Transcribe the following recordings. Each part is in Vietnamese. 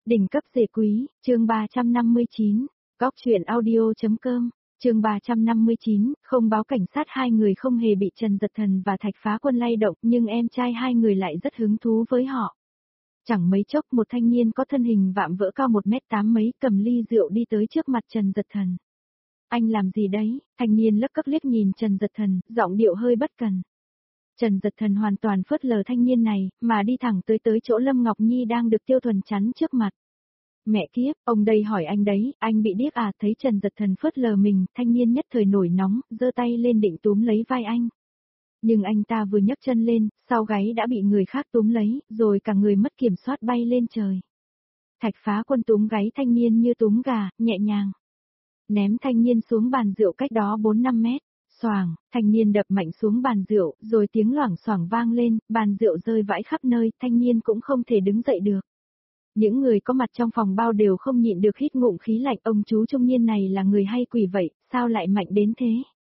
Đỉnh cấp rể quý, chương 359, góc truyện audio.com, chương 359, không báo cảnh sát. Hai người không hề bị Trần Dật Thần và Thạch Phá Quân lay động, nhưng em trai hai người lại rất hứng thú với họ. Chẳng mấy chốc một thanh niên có thân hình vạm vỡ cao 1m8 mấy cầm ly rượu đi tới trước mặt Trần Dật Thần. Anh làm gì đấy? Thanh niên lấc cấc liếc nhìn Trần Dật Thần, giọng điệu hơi bất cần. Trần Dật Thần hoàn toàn phớt lờ thanh niên này, mà đi thẳng tới chỗ Lâm Ngọc Nhi đang được Tiêu Thuần chắn trước mặt. Mẹ kiếp, ông đây hỏi anh đấy, anh bị điếc à? Thấy Trần Dật Thần phớt lờ mình, thanh niên nhất thời nổi nóng, giơ tay lên định túm lấy vai anh. Nhưng anh ta vừa nhấc chân lên, sau gáy đã bị người khác túm lấy, rồi cả người mất kiểm soát bay lên trời. Thạch Phá Quân túm gáy thanh niên như túm gà, nhẹ nhàng. Ném thanh niên xuống bàn rượu cách đó 4-5 mét. Xoàng, thanh niên đập mạnh xuống bàn rượu, rồi tiếng loảng xoảng vang lên, bàn rượu rơi vãi khắp nơi, thanh niên cũng không thể đứng dậy được. Những người có mặt trong phòng bao đều không nhịn được hít ngụm khí lạnh, ông chú trung niên này là người hay quỷ vậy, sao lại mạnh đến thế?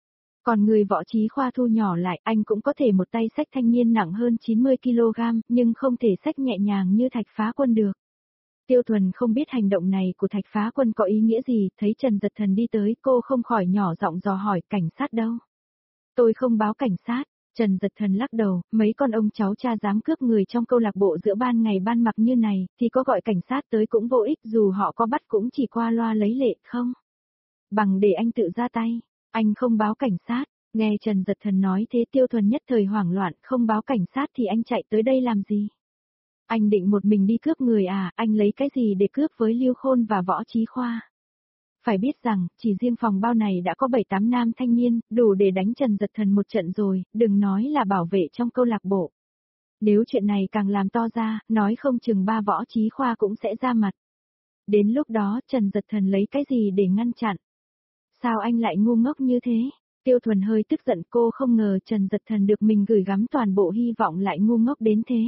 Còn người Võ Chí Khoa thu nhỏ lại, anh cũng có thể một tay xách thanh niên nặng hơn 90kg, nhưng không thể xách nhẹ nhàng như Thạch Phá Quân được. Tiêu Thuần không biết hành động này của Thạch Phá Quân có ý nghĩa gì, thấy Trần Dật Thần đi tới, cô không khỏi nhỏ giọng dò hỏi, cảnh sát đâu? Tôi không báo cảnh sát. Trần Dật Thần lắc đầu, mấy con ông cháu cha dám cướp người trong câu lạc bộ giữa ban ngày ban mặt như này, thì có gọi cảnh sát tới cũng vô ích, dù họ có bắt cũng chỉ qua loa lấy lệ, không? Bằng để anh tự ra tay, anh không báo cảnh sát. Nghe Trần Dật Thần nói thế Tiêu Thuần nhất thời hoảng loạn, không báo cảnh sát thì anh chạy tới đây làm gì? Anh định một mình đi cướp người à? Anh lấy cái gì để cướp với Lưu Khôn và Võ Chí Khoa? Phải biết rằng, chỉ riêng phòng bao này đã có 7-8 nam thanh niên, đủ để đánh Trần Dật Thần một trận rồi, đừng nói là bảo vệ trong câu lạc bộ. Nếu chuyện này càng làm to ra, nói không chừng ba Võ Chí Khoa cũng sẽ ra mặt. Đến lúc đó Trần Dật Thần lấy cái gì để ngăn chặn? Sao anh lại ngu ngốc như thế? Tiêu Thuần hơi tức giận, cô không ngờ Trần Dật Thần được mình gửi gắm toàn bộ hy vọng lại ngu ngốc đến thế.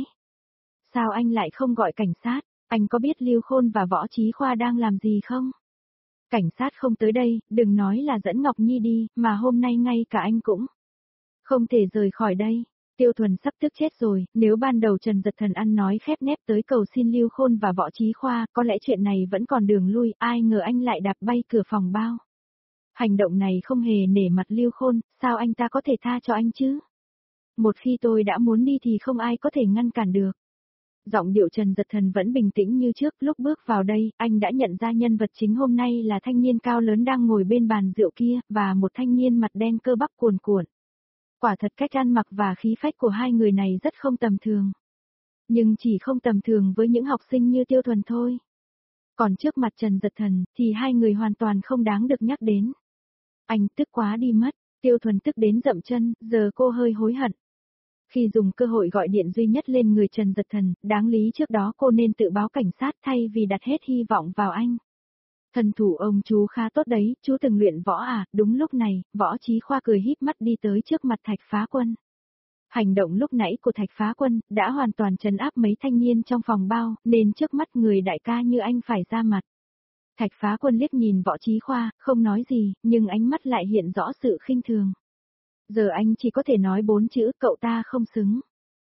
Sao anh lại không gọi cảnh sát? Anh có biết Lưu Khôn và Võ Chí Khoa đang làm gì không? Cảnh sát không tới đây, đừng nói là dẫn Ngọc Nhi đi, mà hôm nay ngay cả anh cũng không thể rời khỏi đây. Tiêu Thuần sắp tức chết rồi, nếu ban đầu Trần Dật Thần ăn nói khép nép tới cầu xin Lưu Khôn và Võ Chí Khoa, có lẽ chuyện này vẫn còn đường lui, ai ngờ anh lại đạp bay cửa phòng bao. Hành động này không hề nể mặt Lưu Khôn, sao anh ta có thể tha cho anh chứ? Một khi tôi đã muốn đi thì không ai có thể ngăn cản được. Giọng điệu Trần Dật Thần vẫn bình tĩnh như trước, lúc bước vào đây, anh đã nhận ra nhân vật chính hôm nay là thanh niên cao lớn đang ngồi bên bàn rượu kia, và một thanh niên mặt đen cơ bắp cuồn cuộn. Quả thật cách ăn mặc và khí phách của hai người này rất không tầm thường. Nhưng chỉ không tầm thường với những học sinh như Tiêu Thuần thôi. Còn trước mặt Trần Dật Thần, thì hai người hoàn toàn không đáng được nhắc đến. Anh tức quá đi mất, Tiêu Thuần tức đến dậm chân, giờ cô hơi hối hận. Khi dùng cơ hội gọi điện duy nhất lên người Trần Dật Thần, đáng lý trước đó cô nên tự báo cảnh sát thay vì đặt hết hy vọng vào anh. Thần thủ ông chú khá tốt đấy, chú từng luyện võ à? Đúng lúc này, Võ Chí Khoa cười híp mắt đi tới trước mặt Thạch Phá Quân. Hành động lúc nãy của Thạch Phá Quân đã hoàn toàn trấn áp mấy thanh niên trong phòng bao, nên trước mắt người đại ca như anh phải ra mặt. Thạch Phá Quân liếc nhìn Võ Chí Khoa, không nói gì, nhưng ánh mắt lại hiện rõ sự khinh thường. Giờ anh chỉ có thể nói 4 chữ, cậu ta không xứng.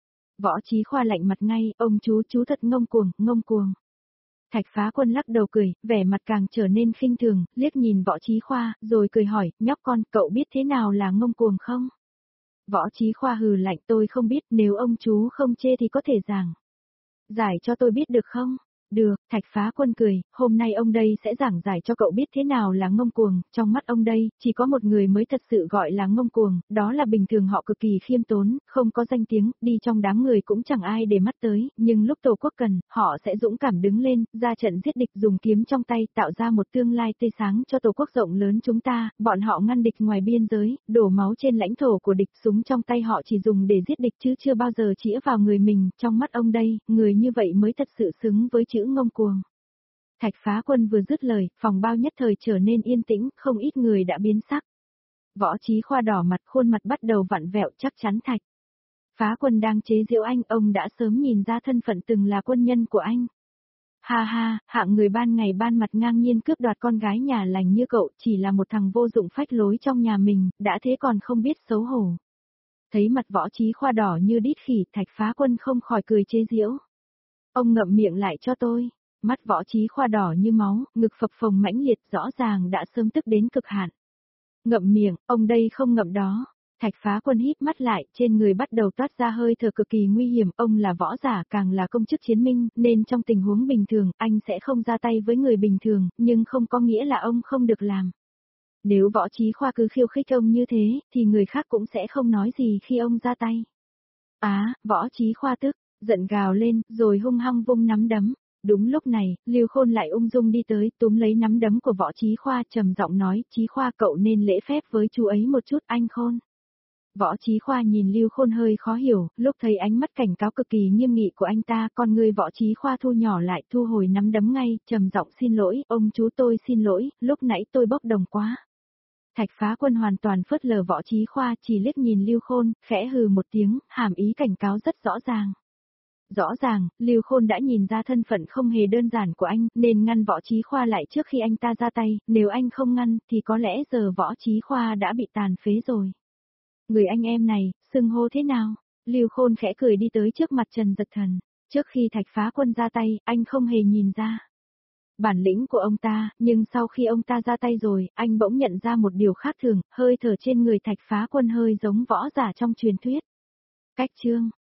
Võ Chí Khoa lạnh mặt ngay, ông chú thật ngông cuồng, ngông cuồng. Thạch Phá Quân lắc đầu cười, vẻ mặt càng trở nên khinh thường, liếc nhìn Võ Chí Khoa, rồi cười hỏi, nhóc con, cậu biết thế nào là ngông cuồng không? Võ Chí Khoa hừ lạnh, tôi không biết, nếu ông chú không chê thì có thể giảng giải cho tôi biết được không? Được, Thạch Phá Quân cười, hôm nay ông đây sẽ giảng giải cho cậu biết thế nào là ngông cuồng, trong mắt ông đây, chỉ có một người mới thật sự gọi là ngông cuồng, đó là bình thường họ cực kỳ khiêm tốn, không có danh tiếng, đi trong đám người cũng chẳng ai để mắt tới, nhưng lúc Tổ quốc cần, họ sẽ dũng cảm đứng lên, ra trận giết địch dùng kiếm trong tay, tạo ra một tương lai tươi sáng cho Tổ quốc rộng lớn chúng ta, bọn họ ngăn địch ngoài biên giới, đổ máu trên lãnh thổ của địch, súng trong tay họ chỉ dùng để giết địch chứ chưa bao giờ chĩa vào người mình, trong mắt ông đây, người như vậy mới thật sự xứng với chữ ngông cuồng. Thạch Phá Quân vừa dứt lời, phòng bao nhất thời trở nên yên tĩnh, không ít người đã biến sắc. Võ Chí Khoa đỏ mặt, khuôn mặt bắt đầu vặn vẹo, chắc chắn Thạch Phá Quân đang chế giễu anh, ông đã sớm nhìn ra thân phận từng là quân nhân của anh. Ha ha, hạng người ban ngày ban mặt ngang nhiên cướp đoạt con gái nhà lành như cậu, chỉ là một thằng vô dụng phách lối trong nhà mình, đã thế còn không biết xấu hổ. Thấy mặt Võ Chí Khoa đỏ như đít khỉ, Thạch Phá Quân không khỏi cười chế giễu. Ông ngậm miệng lại cho tôi. Mắt Võ Chí Khoa đỏ như máu, ngực phập phồng mãnh liệt, rõ ràng đã sớm tức đến cực hạn. Ngậm miệng, ông đây không ngậm đó. Thạch Phá Quân híp mắt lại, trên người bắt đầu toát ra hơi thở cực kỳ nguy hiểm, ông là võ giả càng là công chức chiến minh, nên trong tình huống bình thường, anh sẽ không ra tay với người bình thường, nhưng không có nghĩa là ông không được làm. Nếu Võ Chí Khoa cứ khiêu khích ông như thế, thì người khác cũng sẽ không nói gì khi ông ra tay. Võ Chí Khoa tức, giận gào lên, rồi hung hăng vung nắm đấm. Đúng lúc này, Lưu Khôn lại ung dung đi tới, túm lấy nắm đấm của Võ Chí Khoa, trầm giọng nói, Chí Khoa cậu nên lễ phép với chú ấy một chút, anh Khôn. Võ Chí Khoa nhìn Lưu Khôn hơi khó hiểu, lúc thấy ánh mắt cảnh cáo cực kỳ nghiêm nghị của anh ta, con người Võ Chí Khoa thu nhỏ lại, thu hồi nắm đấm ngay, trầm giọng xin lỗi, ông chú tôi xin lỗi, lúc nãy tôi bốc đồng quá. Thạch Phá Quân hoàn toàn phớt lờ Võ Chí Khoa, chỉ liếc nhìn Lưu Khôn, khẽ hừ một tiếng, hàm ý cảnh cáo rất rõ ràng. Rõ ràng, Lưu Khôn đã nhìn ra thân phận không hề đơn giản của anh, nên ngăn Võ Chí Khoa lại trước khi anh ta ra tay, nếu anh không ngăn, thì có lẽ giờ Võ Chí Khoa đã bị tàn phế rồi. Người anh em này, xưng hô thế nào? Lưu Khôn khẽ cười đi tới trước mặt Trần Dật Thần, trước khi Thạch Phá Quân ra tay, anh không hề nhìn ra bản lĩnh của ông ta, nhưng sau khi ông ta ra tay rồi, anh bỗng nhận ra một điều khác thường, hơi thở trên người Thạch Phá Quân hơi giống võ giả trong truyền thuyết. Cách chương